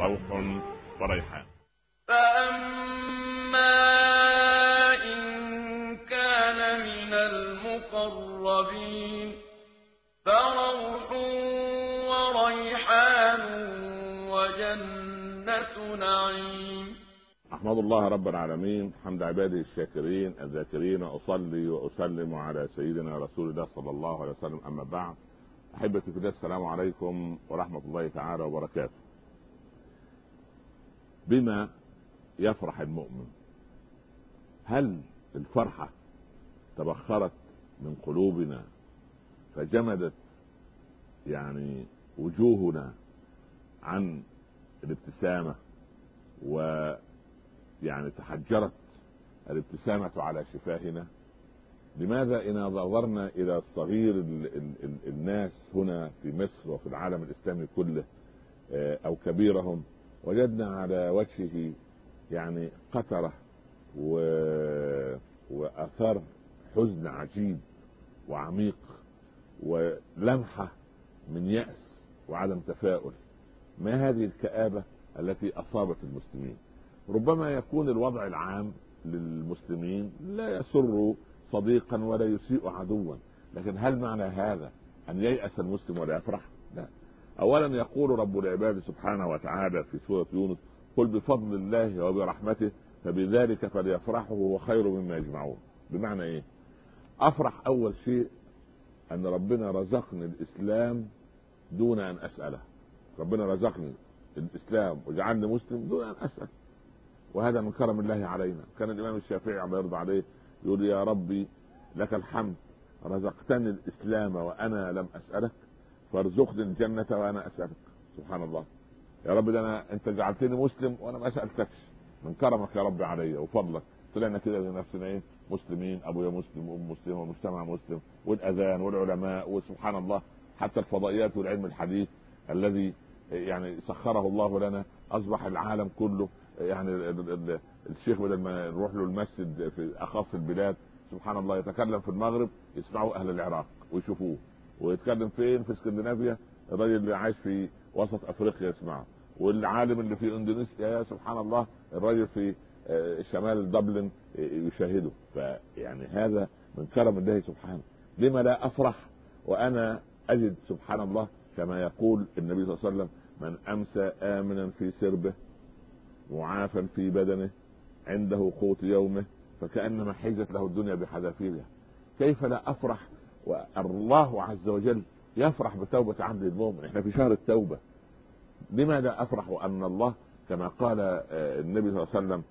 روح وريحان. فأما إن كان من المقربين فروح وريحان وجنة نعيم. أحمد الله رب العالمين حمد عباده الشاكرين الذاكرين، وأصلي وأسلم على سيدنا رسول الله صلى الله عليه وسلم. أما بعد، أحبتي في الله، السلام عليكم ورحمة الله تعالى وبركاته. بما يفرح المؤمن؟ هل الفرحة تبخرت من قلوبنا فجمدت وجوهنا عن الابتسامة، تحجرت الابتسامة على شفاهنا؟ لماذا إن نظرنا إلى صغير الناس هنا في مصر وفي العالم الإسلامي كله أو كبيرهم، وجدنا على وجهه قطرة وأثر حزن عجيب وعميق، ولمحة من يأس وعدم تفاؤل؟ ما هذه الكآبة التي أصابت المسلمين؟ ربما يكون الوضع العام للمسلمين لا يسر صديقا ولا يسيء عدوا، لكن هل معنى هذا أن ييأس المسلم ولا يفرح؟ لا. أولا يقول رب العباد سبحانه وتعالى في سورة يونس: قل بفضل الله وبرحمته فبذلك فليفرحوا هو خير مما يجمعون. بمعنى ايه؟ افرح اول شيء ان ربنا رزقني الاسلام دون ان اسأله. ربنا رزقني الاسلام وجعلني مسلم دون ان اسأل، وهذا من كرم الله علينا. كان الامام الشافعي الله يرضى عليه يقول: يا ربي لك الحمد، رزقتني الاسلام وانا لم اسألك، فارزقني الجنة وانا اسألك. سبحان الله، يا رب ده انت جعلتني مسلم وانا ما سألتكش، من كرمك يا رب علي وفضلك. طلعنا كده لنفسنا مسلمين، ابويا مسلم وام مسلم ومجتمع مسلم والاذان والعلماء، وسبحان الله حتى الفضائيات والعلم الحديث الذي سخره الله لنا، اصبح العالم كله الشيخ بدل ما نروح له المسجد في اخص البلاد، سبحان الله، يتكلم في المغرب يسمعوا اهل العراق ويشوفوه، ويتكلم فين في اسكندنافيا الراجل اللي عايش في وسط افريقيا يسمعه، والعالم اللي في اندونيسيا يا سبحان الله الراجل في شمال دبلن يشاهده. هذا من كرم الله سبحانه. لما لا افرح وانا اجد سبحان الله كما يقول النبي صلى الله عليه وسلم: من امسى امنا في سربه معافا في بدنه عنده قوت يومه فكأنما حيزت له الدنيا بحذافيرها. كيف لا افرح والله عز وجل يفرح بتوبة عبد المؤمن؟ احنا في شهر التوبة، لما لا افرح وان الله كما قال النبي صلى الله عليه وسلم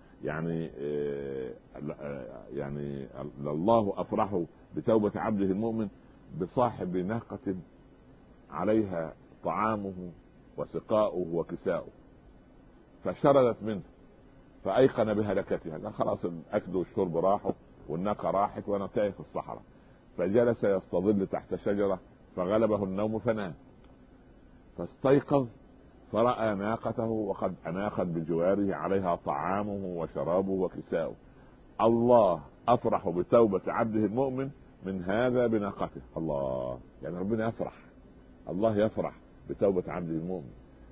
الله افرح بتوبة عبده المؤمن بصاحب ناقة عليها طعامه وسقاؤه وكساؤه فشردت منه فايقن بهلكتها، خلاص الاكل والشرب راحوا والناقة راحت وانا تايه في الصحراء، فجلس يستظل تحت شجرة فغلبه النوم فنام، فاستيقظ فرأى ناقته وقد أناقت بجواره عليها طعامه وشرابه وكساؤه. الله أفرح بتوبة عبده المؤمن من هذا بناقته. الله، ربنا يفرح، الله يفرح بتوبة عبده المؤمن.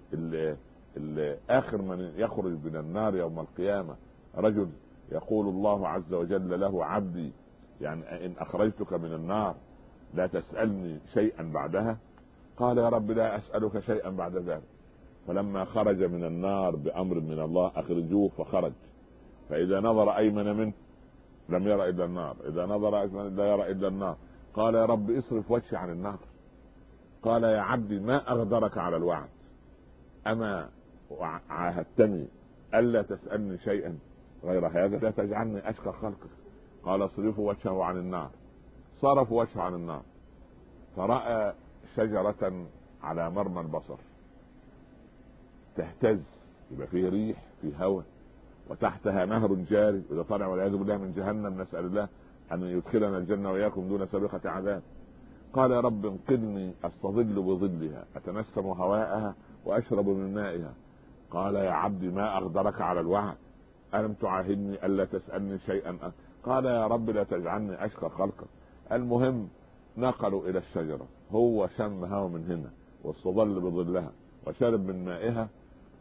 آخر من يخرج من النار يوم القيامة رجل يقول الله عز وجل له: عبدي إن أخرجتك من النار لا تسألني شيئا بعدها؟ قال: يا رب لا أسألك شيئا بعد ذلك. فلما خرج من النار بأمر من الله أخرجوه، فخرج، فإذا نظر أيمن منه لم يرى إلا النار، إذا نظر أيمن لا يرى إلا النار. قال: يا رب اصرف وجهي عن النار. قال: يا عبدي ما أغدرك على الوعد، أما عاهدتني ألا تسألني شيئا غير هذا؟ لا تجعلني أشقى خلقك. قال: اصرفوا وجهه عن النار. صرفوا وجهه عن النار فرأى شجرة على مرمى البصر تهتز، يبقى فيه ريح، فيه هواء، وتحتها نهر جاري، إذا طلع والعياذ بالله من جهنم، نسأل الله أن يدخلنا الجنة وإياكم دون سابقة عذاب. قال: يا رب انقذني أستظل بظلها أتنسم هواءها وأشرب من مائها. قال: يا عبدي ما أغدرك على الوعد، ألم تعاهدني ألا تسألني شيئا؟ قال: يا رب لا تجعلني أشقى خلقك. المهم نقلوا إلى الشجرة، هو شم هوا من هنا واستظل بظلها وشرب من مائها،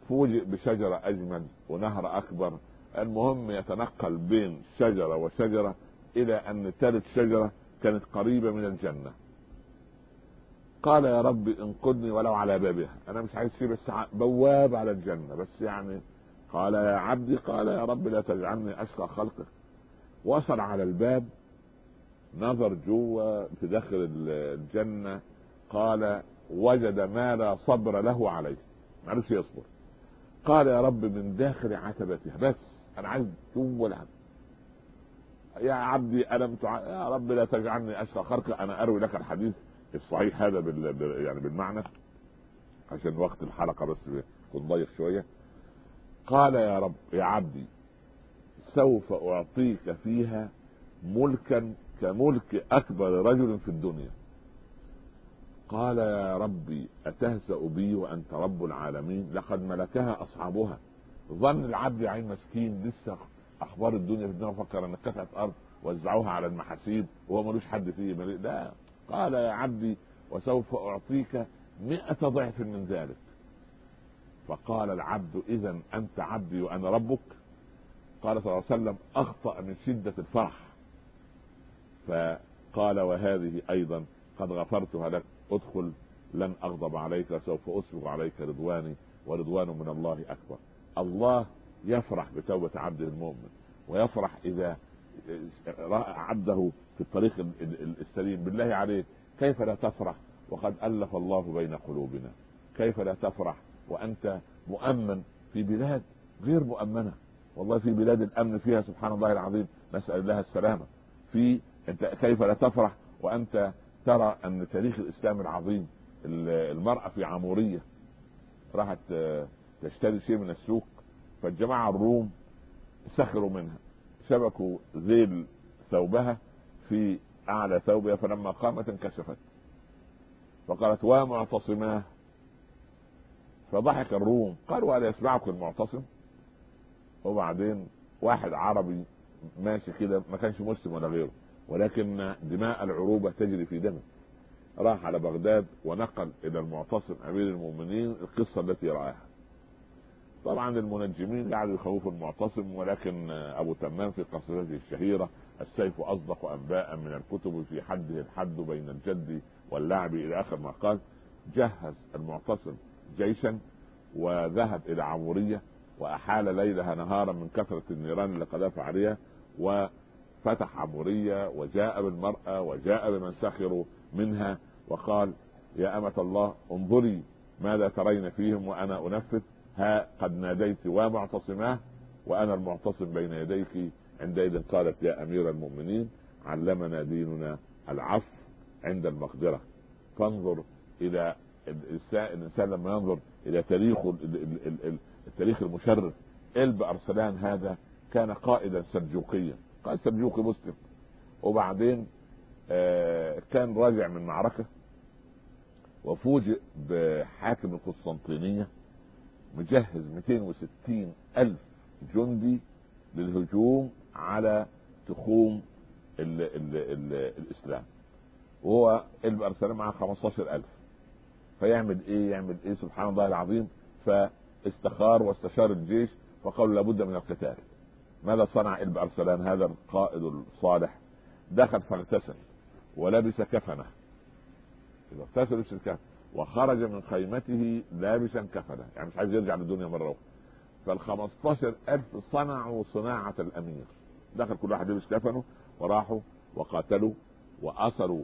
فوجئ بشجرة أجمل ونهر أكبر. المهم يتنقل بين شجرة وشجرة إلى أن ثالث شجرة كانت قريبة من الجنة. قال يا رب انقذني ولو على بابها، أنا مش عايز شيء بس بواب على الجنة بس يعني. قال يا عبدي، قال يا رب لا تجعلني أشقى خلقك. وصل على الباب، نظر جوه في داخل الجنة، قال وجد ما لا صبر له عليه، ما عرفش يصبر. قال يا رب من داخل عتبتها، بس انا عايز جوه العتبة. يا عبدي ألم يا رب لا تجعلني أشقى خلقك. أنا أروي لك الحديث الصحيح هذا يعني بالمعنى عشان وقت الحلقة بس يكون ضيق شوية. قال يا رب يا عبدي سوف أعطيك فيها ملكا كملك أكبر رجل في الدنيا. قال يا ربي أتهزأ بي وأنت رب العالمين؟ لقد ملكها أصحابها. ظن العبد يا عين مسكين لسه أخبار الدنيا في الدنيا، فكر أن قطعة أرض وزعوها على المحاسيب وهو ملوش حد فيه. لا، قال يا عبدي وسوف أعطيك 100 ضعف من ذلك. فقال العبد إذن أنت عبدي وأنا ربك؟ قال صلى الله عليه وسلم أخطأ من شدة الفرح، فقال وهذه أيضا قد غفرتها لك، ادخل لن أغضب عليك، سوف أسبغ عليك رضواني ورضوان من الله أكبر. الله يفرح بتوبة عبده المؤمن، ويفرح إذا رأى عبده في الطريق السليم. بالله عليك كيف لا تفرح وقد ألف الله بين قلوبنا؟ كيف لا تفرح وأنت مؤمن في بلاد غير مؤمنة؟ والله في بلاد الأمن فيها سبحان الله العظيم نسأل الله السلامة. أنت كيف لا تفرح وأنت ترى أن تاريخ الإسلام العظيم، المرأة في عمورية راحت تشتري شيء من السوق، فالجماعة الروم سخروا منها، شبكوا ذيل ثوبها في أعلى ثوبها، فلما قامت انكشفت فقالت ومعتصماه. فضحك الروم، قالوا ألا يسمعكم المعتصم؟ وبعدين واحد عربي ماشي كده، ما كانش مسلم ولا غيره، ولكن دماء العروبة تجري في دمه، راح على بغداد ونقل إلى المعتصم أمير المؤمنين القصة التي رآها. طبعا المنجمين قعدوا يخوفوا المعتصم، ولكن أبو تمام في قصيدته الشهيرة السيف أصدق أنباء من الكتب في حده الحد بين الجد واللعب إلى آخر ما قال. جهز المعتصم جيشا وذهب إلى عمورية وأحال ليلها نهارا من كثرة النيران اللي قذف عليها، وفتح عمورية وجاء بالمرأة وجاء بمن سخروا منها وقال يا أمة الله انظري ماذا ترين فيهم وأنا أنفذ. ها قد ناديت ومعتصماه وأنا المعتصم بين يديك. عندئذ قالت يا أمير المؤمنين علمنا ديننا العفو عند المقدرة. فانظر إلى الإنسان لما ينظر إلى التاريخ المشرف. إلب أرسلان هذا كان قائدا سلجوقيا، قائد سلجوقي مسلم، وبعدين كان راجع من معركة وفوجئ بحاكم القسطنطينية مجهز 260 ألف جندي للهجوم على تخوم الإسلام، وهو إلب أرسلان معه 15 ألف. فيعمل ايه سبحان الله العظيم. فاستخار واستشار الجيش فقالوا لابد من القتال. ماذا صنع إلب أرسلان هذا القائد الصالح؟ دخل فاغتسل ولبس كفنه، اغتسل لبس الكفن وخرج من خيمته لابسا كفنه، يعني مش عايز يرجع للدنيا مرة أخرى. فال15,000 صنعوا صناعة الأمير، دخل كل واحد يلبس كفنه وراحوا وقاتلوا وأسروا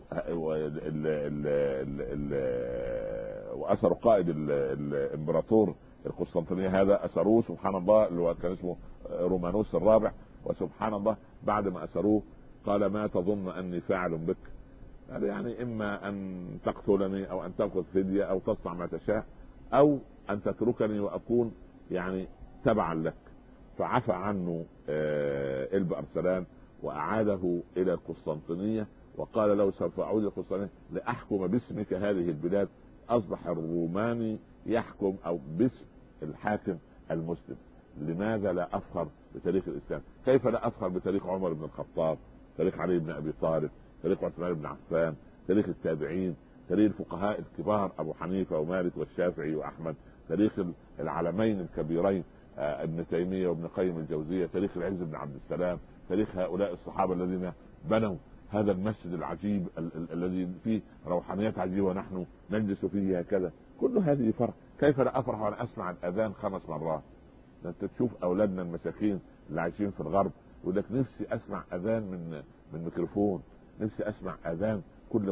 وأسروا قائد الإمبراطور القسطنطينية هذا، أسروه سبحان الله اللي هو كان اسمه رومانوس الرابع. وسبحان الله بعد ما أسروه قال ما تظن أني فاعل بك؟ قال يعني إما أن تقتلني أو أن تأخذ فدية أو تصنع ما تشاء أو أن تتركني وأكون يعني تبعا لك. فعفى عنه إلب أرسلان وأعاده إلى القسطنطينية وقال له سوف أعود القسطنطينية لأحكم باسمك هذه البلاد. أصبح الروماني يحكم أو باسم الحاكم المسلم. لماذا لا أفخر بتاريخ الإسلام؟ كيف لا أفخر بتاريخ عمر بن الخطاب، تاريخ علي بن أبي طالب، تاريخ عثمان بن عفان، تاريخ التابعين، تاريخ الفقهاء الكبار ابو حنيفه ومالك والشافعي واحمد، تاريخ العلمين الكبيرين ابن تيميه وابن قيم الجوزيه، تاريخ العز بن عبد السلام، تاريخ هؤلاء الصحابه الذين بنوا هذا المسجد العجيب الذي فيه روحانيات عجيبه ونحن نجلس فيه هكذا. كل هذه فرح. كيف لا افرح وانا اسمع الاذان 5 مرات؟ انت تشوف اولادنا المساكين اللي عايشين في الغرب يقول لك نفسي اسمع اذان من ميكروفون، نفسي اسمع اذان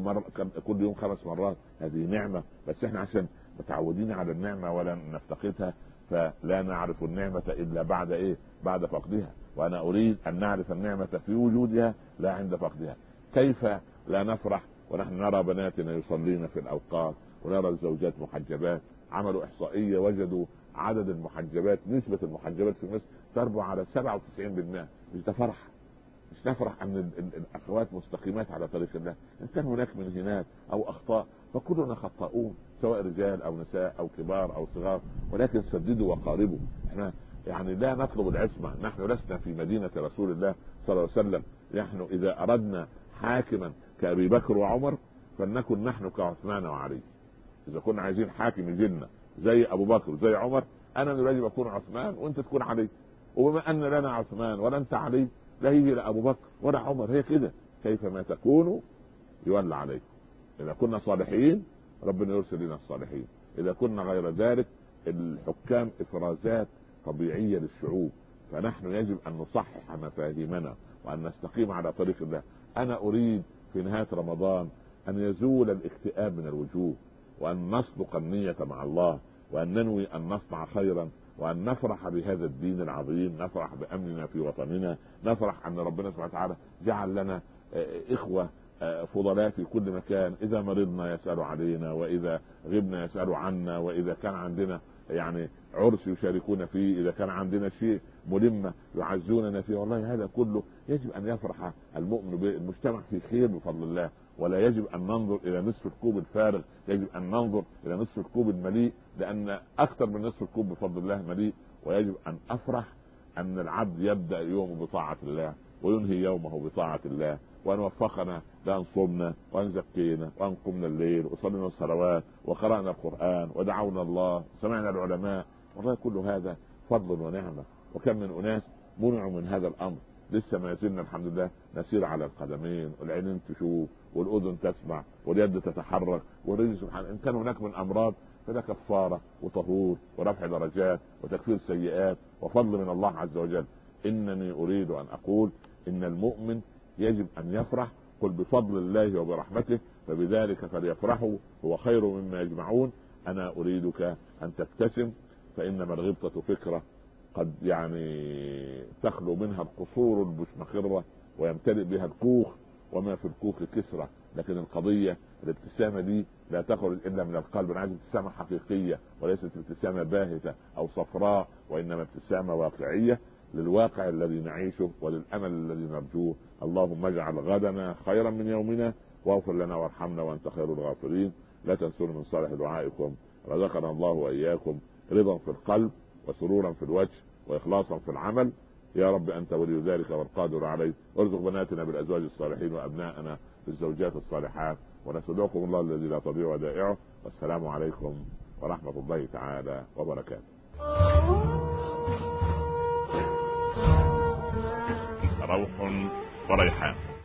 كل يوم 5 مرات. هذه نعمه، بس احنا عشان متعودين على النعمه ولا نفتقدها فلا نعرف النعمه الا بعد بعد فقدها. وانا اريد ان نعرف النعمه في وجودها لا عند فقدها. كيف لا نفرح ونحن نرى بناتنا يصلين في الاوقات ونرى الزوجات محجبات؟ عملوا احصائيه وجدوا عدد المحجبات، نسبه المحجبات في مصر تربو على 97%. مش ده فرح؟ مش نفرح ان الاخوات مستقيمات على طريق الله؟ ان كان هناك من هنات او اخطاء فكلنا خطاؤون، سواء رجال او نساء او كبار او صغار، ولكن سددوا وقاربوا. احنا يعني لا نطلب العصمه، نحن لسنا في مدينه رسول الله صلى الله عليه وسلم. نحن اذا اردنا حاكما كابي بكر وعمر فلنكن نحن كعثمان وعلي. اذا كنا عايزين حاكم يجينا زي ابو بكر زي عمر، انا يجب اكون عثمان وانت تكون علي. وبما ان لنا عثمان ولا انت علي لا يجي لا ابو بكر ولا عمر. هي كده، كيفما تكونوا يولى عليكم. اذا كنا صالحين ربنا يرسل لنا الصالحين، اذا كنا غير ذلك الحكام افرازات طبيعيه للشعوب. فنحن يجب ان نصحح مفاهيمنا وان نستقيم على طريق الله. انا اريد في نهايه رمضان ان يزول الاكتئاب من الوجوه، وان نصدق النيه مع الله، وان ننوي ان نصنع خيرا، وان نفرح بهذا الدين العظيم، نفرح بامننا في وطننا، نفرح ان ربنا سبحانه وتعالى جعل لنا اخوه فضلاء في كل مكان. اذا مرضنا يسألوا علينا، واذا غبنا يسألوا عنا، واذا كان عندنا يعني عرس يشاركون فيه، اذا كان عندنا شيء ملمة يعزوننا فيه. والله هذا كله يجب ان يفرح المؤمن بالمجتمع في خير بفضل الله. ولا يجب ان ننظر الى نصف الكوب الفارغ، يجب ان ننظر الى نصف الكوب المليء، لان اكثر من نصف الكوب بفضل الله مليء. ويجب ان افرح ان العبد يبدأ يومه بطاعة الله وينهي يومه بطاعة الله، وان وفقنا لان صمنا وان زكينا وان قمنا الليل وصلينا الصلوات وقرأنا القرآن ودعونا الله وسمعنا العلماء. والله كل هذا فضل ونعمة. وكم من اناس منعوا من هذا الامر، لسه ما يزلنا الحمد لله نسير على القدمين، والعينين تشوف والاذن تسمع واليد تتحرك والرجل سبحانه. ان كان هناك من امراض فده كفارة وطهور ورفع درجات وتكفير سيئات وفضل من الله عز وجل. انني اريد ان اقول ان المؤمن يجب ان يفرح. قل بفضل الله وبرحمته فبذلك فليفرحوا هو خير مما يجمعون. انا اريدك ان تبتسم، فانما الغبطة فكرة قد تخلو منها القصور المشمخرة ويمتلئ بها الكوخ وما في الكوخ كسرة. لكن القضية الابتسامة دي لا تخرج الا من القلب. انا عايز ابتسامة حقيقية وليست ابتسامة باهتة او صفراء، وانما ابتسامة واقعية للواقع الذي نعيشه وللامل الذي نرجوه. اللهم اجعل غدنا خيرا من يومنا، واغفر لنا وارحمنا وانت خير الغافرين. لا تنسونا من صالح دعائكم. رزقنا الله واياكم رضا في القلب وسرورا في الوجه واخلاصا في العمل. يا رب انت ولي ذلك والقادر عليه. وارزق بناتنا بالازواج الصالحين وابنائنا بالزوجات الصالحات، ونستودعكم الله الذي لا تضيع ودائعه. والسلام عليكم ورحمة الله تعالى وبركاته. روح وريحان.